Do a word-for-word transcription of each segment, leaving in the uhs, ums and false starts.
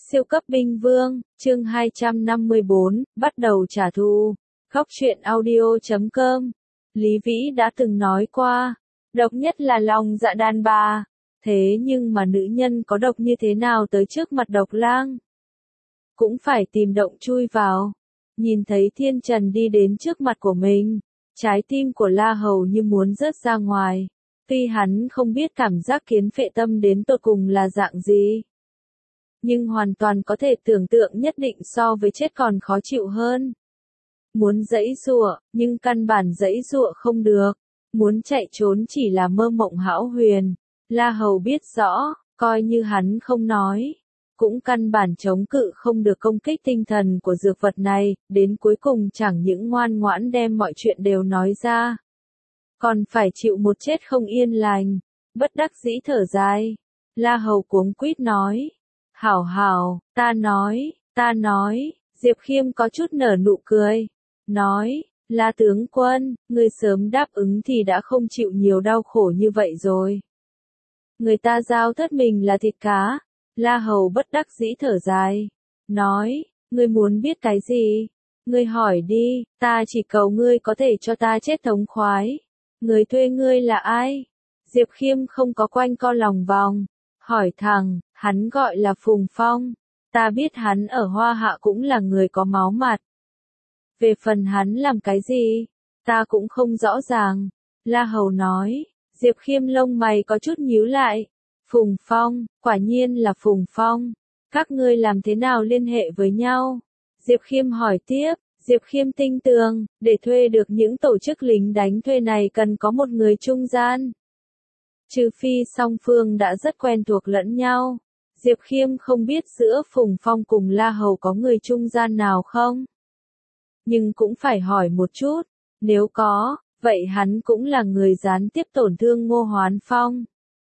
Siêu cấp binh vương, chương hai trăm năm mươi bốn, bắt đầu trả thù. Góc truyện audio chấm com. Lý Vĩ đã từng nói qua, độc nhất là lòng dạ đàn bà. Thế nhưng mà nữ nhân có độc như thế nào tới trước mặt độc lang? Cũng phải tìm động chui vào. Nhìn thấy Thiên Trần đi đến trước mặt của mình, trái tim của La Hầu như muốn rớt ra ngoài. Tuy hắn không biết cảm giác kiến phệ tâm đến tột cùng là dạng gì, nhưng hoàn toàn có thể tưởng tượng nhất định so với chết còn khó chịu hơn. Muốn giãy giụa, nhưng căn bản giãy giụa không được. Muốn chạy trốn chỉ là mơ mộng hão huyền. La Hầu biết rõ, coi như hắn không nói, cũng căn bản chống cự không được công kích tinh thần của dược vật này, đến cuối cùng chẳng những ngoan ngoãn đem mọi chuyện đều nói ra, còn phải chịu một chết không yên lành. Bất đắc dĩ thở dài, La Hầu cuống quýt nói. Hảo hảo, ta nói, ta nói, Diệp Khiêm có chút nở nụ cười. Nói, La tướng quân, ngươi sớm đáp ứng thì đã không chịu nhiều đau khổ như vậy rồi. Người ta giao thất mình là thịt cá. La Hầu bất đắc dĩ thở dài. Nói, ngươi muốn biết cái gì? Ngươi hỏi đi, ta chỉ cầu ngươi có thể cho ta chết thống khoái. Người thuê ngươi là ai? Diệp Khiêm không có quanh co lòng vòng. Hỏi thẳng, hắn gọi là Phùng Phong. Ta biết hắn ở Hoa Hạ cũng là người có máu mặt. Về phần hắn làm cái gì, ta cũng không rõ ràng. La Hầu nói. Diệp Khiêm lông mày có chút nhíu lại. Phùng Phong, quả nhiên là Phùng Phong. Các ngươi làm thế nào liên hệ với nhau? Diệp Khiêm hỏi tiếp. Diệp Khiêm tinh tường, để thuê được những tổ chức lính đánh thuê này cần có một người trung gian. Trừ phi song phương đã rất quen thuộc lẫn nhau. Diệp Khiêm không biết giữa Phùng Phong cùng La Hầu có người trung gian nào không? Nhưng cũng phải hỏi một chút. Nếu có, vậy hắn cũng là người gián tiếp tổn thương Ngô Hoán Phong.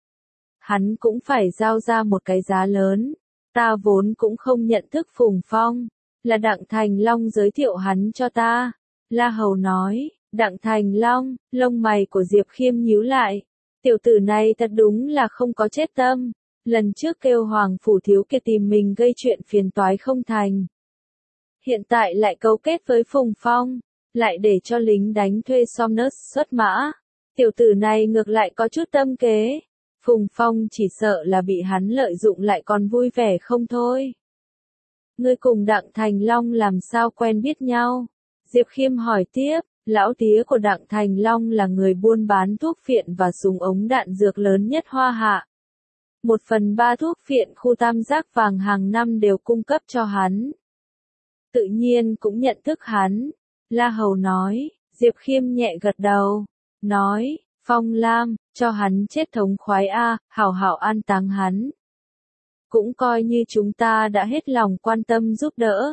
Hắn cũng phải giao ra một cái giá lớn. Ta vốn cũng không nhận thức Phùng Phong. Là Đặng Thành Long giới thiệu hắn cho ta. La Hầu nói. Đặng Thành Long, lông mày của Diệp Khiêm nhíu lại. Tiểu tử này thật đúng là không có chết tâm. Lần trước kêu Hoàng Phủ Thiếu kia tìm mình gây chuyện phiền toái không thành. Hiện tại lại cấu kết với Phùng Phong. Lại để cho lính đánh thuê Somnus xuất mã. Tiểu tử này ngược lại có chút tâm kế. Phùng Phong chỉ sợ là bị hắn lợi dụng lại còn vui vẻ không thôi. Ngươi cùng Đặng Thành Long làm sao quen biết nhau? Diệp Khiêm hỏi tiếp. Lão tía của Đặng Thành Long là người buôn bán thuốc phiện và súng ống đạn dược lớn nhất Hoa Hạ. Một phần ba thuốc phiện khu tam giác vàng hàng năm đều cung cấp cho hắn. Tự nhiên cũng nhận thức hắn. La Hầu nói. Diệp Khiêm nhẹ gật đầu. Nói, Phong Lam, cho hắn chết thống khoái a, hảo hảo an táng hắn. Cũng coi như chúng ta đã hết lòng quan tâm giúp đỡ.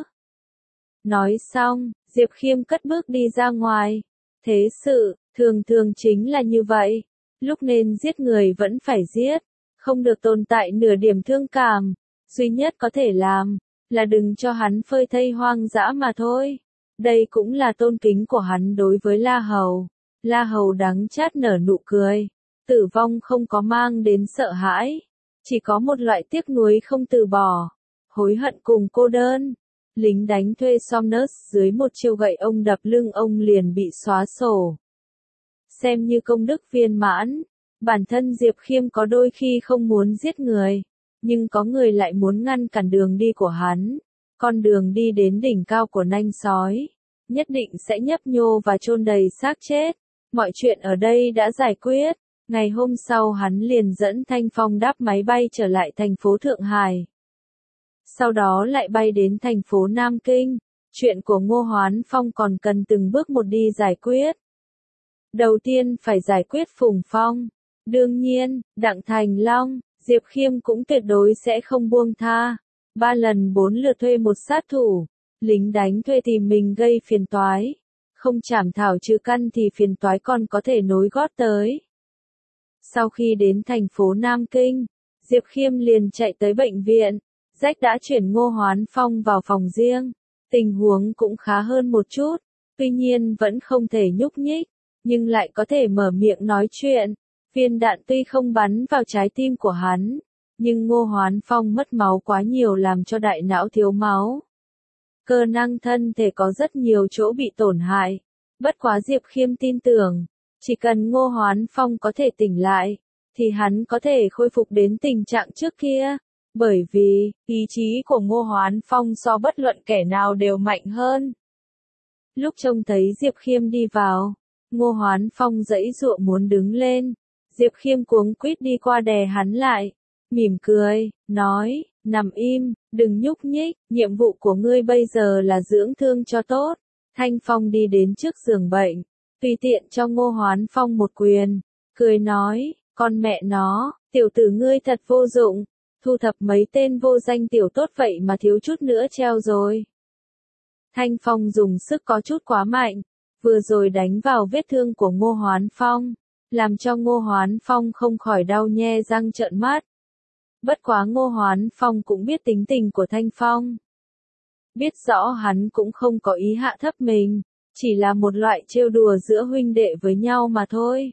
Nói xong, Diệp Khiêm cất bước đi ra ngoài. Thế sự, thường thường chính là như vậy. Lúc nên giết người vẫn phải giết. Không được tồn tại nửa điểm thương cảm. Duy nhất có thể làm, là đừng cho hắn phơi thây hoang dã mà thôi. Đây cũng là tôn kính của hắn đối với La Hầu. La Hầu đắng chát nở nụ cười. Tử vong không có mang đến sợ hãi. Chỉ có một loại tiếc nuối không từ bỏ. Hối hận cùng cô đơn. Lính đánh thuê Somnus dưới một chiêu gậy ông đập lưng ông liền bị xóa sổ. Xem như công đức viên mãn. Bản thân Diệp Khiêm có đôi khi không muốn giết người. Nhưng có người lại muốn ngăn cản đường đi của hắn. Con đường đi đến đỉnh cao của nanh sói. Nhất định sẽ nhấp nhô và chôn đầy xác chết. Mọi chuyện ở đây đã giải quyết. Ngày hôm sau hắn liền dẫn Thanh Phong đáp máy bay trở lại thành phố Thượng Hải. Sau đó lại bay đến thành phố Nam Kinh. Chuyện của Ngô Hoán Phong còn cần từng bước một đi giải quyết. Đầu tiên phải giải quyết Phùng Phong. Đương nhiên, Đặng Thành Long, Diệp Khiêm cũng tuyệt đối sẽ không buông tha. Ba lần bốn lượt thuê một sát thủ. Lính đánh thuê tìm mình gây phiền toái. Không chảm thảo trừ căn thì phiền toái còn có thể nối gót tới. Sau khi đến thành phố Nam Kinh, Diệp Khiêm liền chạy tới bệnh viện. Rách đã chuyển Ngô Hoán Phong vào phòng riêng. Tình huống cũng khá hơn một chút. Tuy nhiên vẫn không thể nhúc nhích. Nhưng lại có thể mở miệng nói chuyện. Viên đạn tuy không bắn vào trái tim của hắn. nhưng Ngô Hoán Phong mất máu quá nhiều làm cho đại não thiếu máu. Cơ năng thân thể có rất nhiều chỗ bị tổn hại. Bất quá Diệp Khiêm tin tưởng, chỉ cần Ngô Hoán Phong có thể tỉnh lại, thì hắn có thể khôi phục đến tình trạng trước kia. Bởi vì, ý chí của Ngô Hoán Phong so bất luận kẻ nào đều mạnh hơn. Lúc trông thấy Diệp Khiêm đi vào, Ngô Hoán Phong giãy giụa muốn đứng lên. Diệp Khiêm cuống quýt đi qua đè hắn lại, mỉm cười, nói, nằm im, đừng nhúc nhích, nhiệm vụ của ngươi bây giờ là dưỡng thương cho tốt. Thanh Phong đi đến trước giường bệnh, tùy tiện cho Ngô Hoán Phong một quyền, cười nói, con mẹ nó, tiểu tử ngươi thật vô dụng, thu thập mấy tên vô danh tiểu tốt vậy mà thiếu chút nữa treo rồi. Thanh Phong dùng sức có chút quá mạnh, vừa rồi đánh vào vết thương của Ngô Hoán Phong, làm cho Ngô Hoán Phong không khỏi đau nhe răng trợn mắt. Bất quá Ngô Hoán Phong cũng biết tính tình của Thanh Phong. Biết rõ hắn cũng không có ý hạ thấp mình, chỉ là một loại trêu đùa giữa huynh đệ với nhau mà thôi.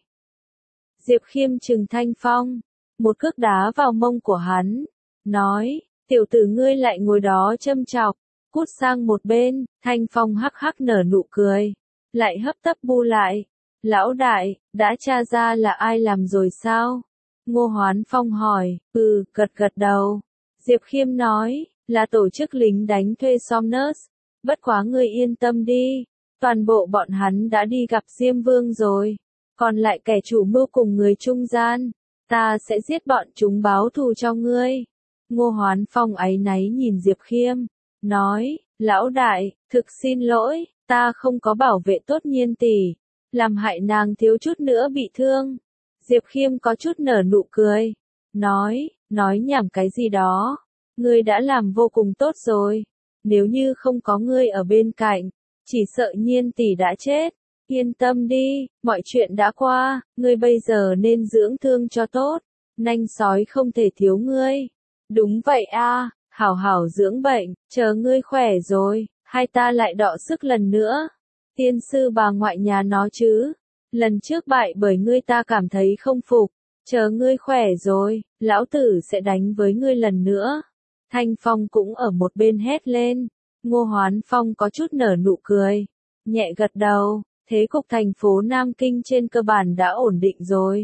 Diệp Khiêm trừng Thanh Phong, một cước đá vào mông của hắn, nói, tiểu tử ngươi lại ngồi đó châm chọc, cút sang một bên. Thanh Phong hắc hắc nở nụ cười, lại hấp tấp bu lại, lão đại, đã tra ra là ai làm rồi sao? Ngô Hoán Phong hỏi, ừ, gật gật đầu. Diệp Khiêm nói, là tổ chức lính đánh thuê Somnus, bất quá ngươi yên tâm đi, toàn bộ bọn hắn đã đi gặp Diêm Vương rồi, còn lại kẻ chủ mưu cùng người trung gian, ta sẽ giết bọn chúng báo thù cho ngươi. Ngô Hoán Phong áy náy nhìn Diệp Khiêm, nói, lão đại, thực xin lỗi, ta không có bảo vệ tốt Nhiên tỷ, làm hại nàng thiếu chút nữa bị thương. Diệp Khiêm có chút nở nụ cười, nói, nói nhảm cái gì đó, ngươi đã làm vô cùng tốt rồi, nếu như không có ngươi ở bên cạnh, chỉ sợ Nhiên tỷ đã chết. Yên tâm đi, mọi chuyện đã qua, ngươi bây giờ nên dưỡng thương cho tốt, nanh sói không thể thiếu ngươi. Đúng vậy a, hảo hảo dưỡng bệnh, chờ ngươi khỏe rồi, hai ta lại đọ sức lần nữa. Tiên sư bà ngoại nhà nó chứ, lần trước bại bởi ngươi ta cảm thấy không phục, chờ ngươi khỏe rồi, lão tử sẽ đánh với ngươi lần nữa. Thanh Phong cũng ở một bên hét lên, Ngô Hoán Phong có chút nở nụ cười, nhẹ gật đầu, thế cục thành phố Nam Kinh trên cơ bản đã ổn định rồi.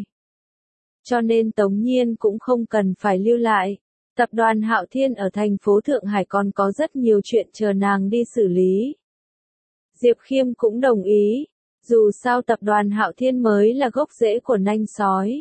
Cho nên Tống Nhiên cũng không cần phải lưu lại. Tập đoàn Hạo Thiên ở thành phố Thượng Hải còn có rất nhiều chuyện chờ nàng đi xử lý. Diệp Khiêm cũng đồng ý, dù sao tập đoàn Hạo Thiên mới là gốc rễ của nanh sói.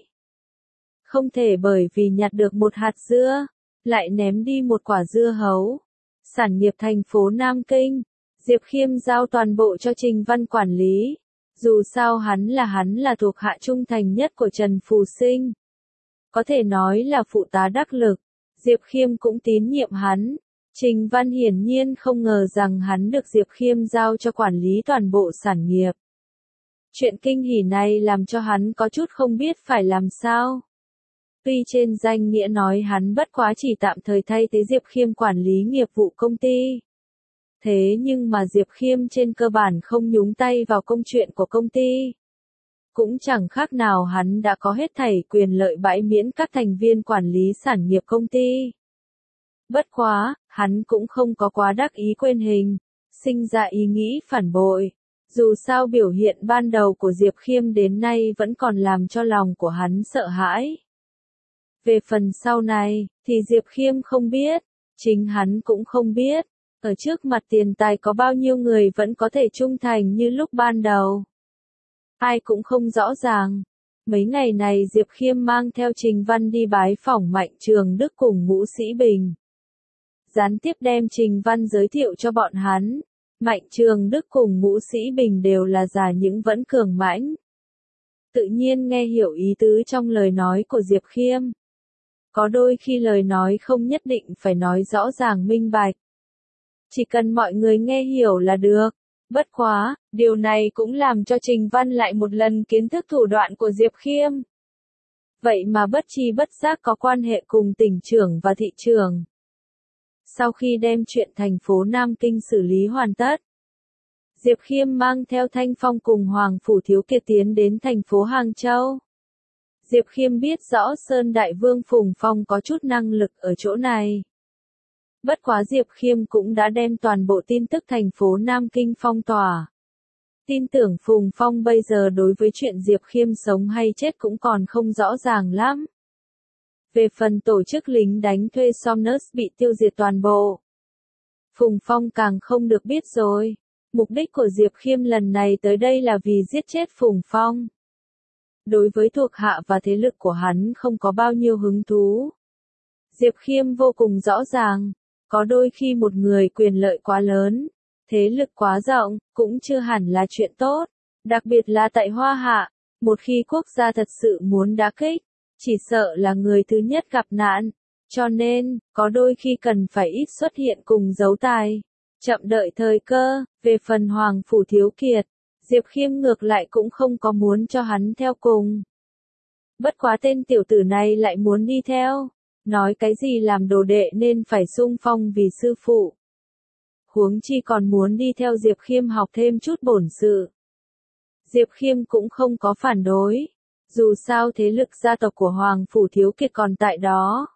Không thể bởi vì nhặt được một hạt dưa, lại ném đi một quả dưa hấu. Sản nghiệp thành phố Nam Kinh, Diệp Khiêm giao toàn bộ cho Trình Văn quản lý. Dù sao hắn là hắn là thuộc hạ trung thành nhất của Trần Phù Sinh. Có thể nói là phụ tá đắc lực. Diệp Khiêm cũng tín nhiệm hắn. Trình Văn hiển nhiên không ngờ rằng hắn được Diệp Khiêm giao cho quản lý toàn bộ sản nghiệp. Chuyện kinh hỉ này làm cho hắn có chút không biết phải làm sao. Tuy trên danh nghĩa nói hắn bất quá chỉ tạm thời thay thế Diệp Khiêm quản lý nghiệp vụ công ty. Thế nhưng mà Diệp Khiêm trên cơ bản không nhúng tay vào công chuyện của công ty. Cũng chẳng khác nào hắn đã có hết thảy quyền lợi bãi miễn các thành viên quản lý sản nghiệp công ty. Bất quá, hắn cũng không có quá đắc ý quên hình, sinh ra ý nghĩ phản bội. Dù sao biểu hiện ban đầu của Diệp Khiêm đến nay vẫn còn làm cho lòng của hắn sợ hãi. Về phần sau này, thì Diệp Khiêm không biết, chính hắn cũng không biết, ở trước mặt tiền tài có bao nhiêu người vẫn có thể trung thành như lúc ban đầu. Ai cũng không rõ ràng. Mấy ngày này Diệp Khiêm mang theo Trình Văn đi bái phỏng Mạnh Trường Đức cùng Ngũ Sĩ Bình. Gián tiếp đem Trình Văn giới thiệu cho bọn hắn. Mạnh Trường Đức cùng Ngũ Sĩ Bình đều là già những vẫn cường mãnh. Tự nhiên nghe hiểu ý tứ trong lời nói của Diệp Khiêm. Có đôi khi lời nói không nhất định phải nói rõ ràng minh bạch. Chỉ cần mọi người nghe hiểu là được. Bất quá, điều này cũng làm cho Trình Văn lại một lần kiến thức thủ đoạn của Diệp Khiêm. Vậy mà bất chi bất giác có quan hệ cùng tỉnh trưởng và thị trưởng. Sau khi đem chuyện thành phố Nam Kinh xử lý hoàn tất, Diệp Khiêm mang theo Thanh Phong cùng Hoàng Phủ Thiếu Kiệt tiến đến thành phố Hàng Châu. Diệp Khiêm biết rõ Sơn Đại Vương Phùng Phong có chút năng lực ở chỗ này. Bất quá Diệp Khiêm cũng đã đem toàn bộ tin tức thành phố Nam Kinh phong tỏa. Tin tưởng Phùng Phong bây giờ đối với chuyện Diệp Khiêm sống hay chết cũng còn không rõ ràng lắm. Về phần tổ chức lính đánh thuê Somnus bị tiêu diệt toàn bộ, Phùng Phong càng không được biết rồi. Mục đích của Diệp Khiêm lần này tới đây là vì giết chết Phùng Phong. Đối với thuộc hạ và thế lực của hắn không có bao nhiêu hứng thú. Diệp Khiêm vô cùng rõ ràng, có đôi khi một người quyền lợi quá lớn, thế lực quá rộng, cũng chưa hẳn là chuyện tốt. Đặc biệt là tại Hoa Hạ, một khi quốc gia thật sự muốn đả kích, chỉ sợ là người thứ nhất gặp nạn. Cho nên, có đôi khi cần phải ít xuất hiện cùng giấu tài, chậm đợi thời cơ. Về phần Hoàng Phủ Thiếu Kiệt, Diệp Khiêm ngược lại cũng không có muốn cho hắn theo cùng. Bất quá tên tiểu tử này lại muốn đi theo, nói cái gì làm đồ đệ nên phải sung phong vì sư phụ. Huống chi còn muốn đi theo Diệp Khiêm học thêm chút bổn sự. Diệp Khiêm cũng không có phản đối, dù sao thế lực gia tộc của Hoàng Phủ Thiếu Kiệt còn tại đó.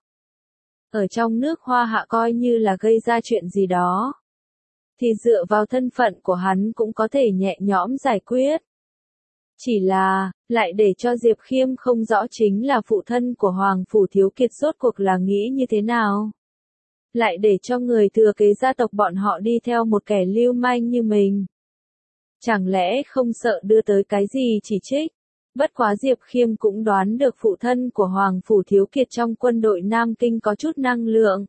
Ở trong nước Hoa Hạ coi như là gây ra chuyện gì đó, thì dựa vào thân phận của hắn cũng có thể nhẹ nhõm giải quyết. Chỉ là, lại để cho Diệp Khiêm không rõ chính là phụ thân của Hoàng Phủ Thiếu Kiệt rốt cuộc là nghĩ như thế nào. Lại để cho người thừa kế gia tộc bọn họ đi theo một kẻ lưu manh như mình. Chẳng lẽ không sợ đưa tới cái gì chỉ trích? Bất quá Diệp Khiêm cũng đoán được phụ thân của Hoàng Phủ Thiếu Kiệt trong quân đội Nam Kinh có chút năng lượng.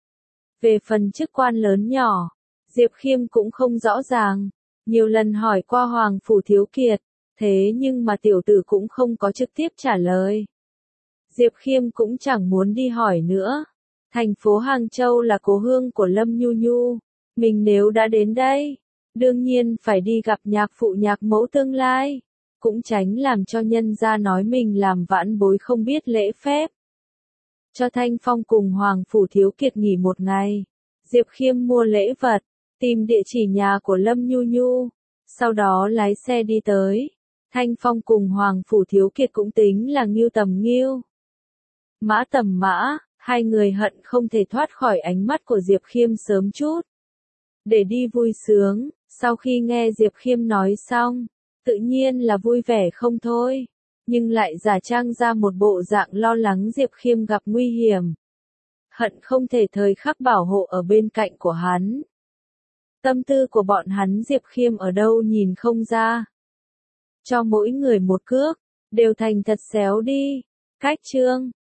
Về phần chức quan lớn nhỏ, Diệp Khiêm cũng không rõ ràng. Nhiều lần hỏi qua Hoàng Phủ Thiếu Kiệt, thế nhưng mà tiểu tử cũng không có trực tiếp trả lời. Diệp Khiêm cũng chẳng muốn đi hỏi nữa. Thành phố Hàng Châu là cố hương của Lâm Nhu Nhu. Mình nếu đã đến đây, đương nhiên phải đi gặp nhạc phụ nhạc mẫu tương lai. Cũng tránh làm cho nhân gia nói mình làm vãn bối không biết lễ phép. Cho Thanh Phong cùng Hoàng Phủ Thiếu Kiệt nghỉ một ngày. Diệp Khiêm mua lễ vật, tìm địa chỉ nhà của Lâm Nhu Nhu. Sau đó lái xe đi tới. Thanh Phong cùng Hoàng Phủ Thiếu Kiệt cũng tính là nghiêu tầm nghiêu. Mã tầm mã, hai người hận không thể thoát khỏi ánh mắt của Diệp Khiêm sớm chút. Để đi vui sướng, sau khi nghe Diệp Khiêm nói xong, tự nhiên là vui vẻ không thôi. Nhưng lại giả trang ra một bộ dạng lo lắng Diệp Khiêm gặp nguy hiểm. Hận không thể thời khắc bảo hộ ở bên cạnh của hắn. Tâm tư của bọn hắn Diệp Khiêm ở đâu nhìn không ra. Cho mỗi người một cước, đều thành thật xéo đi. Cách chương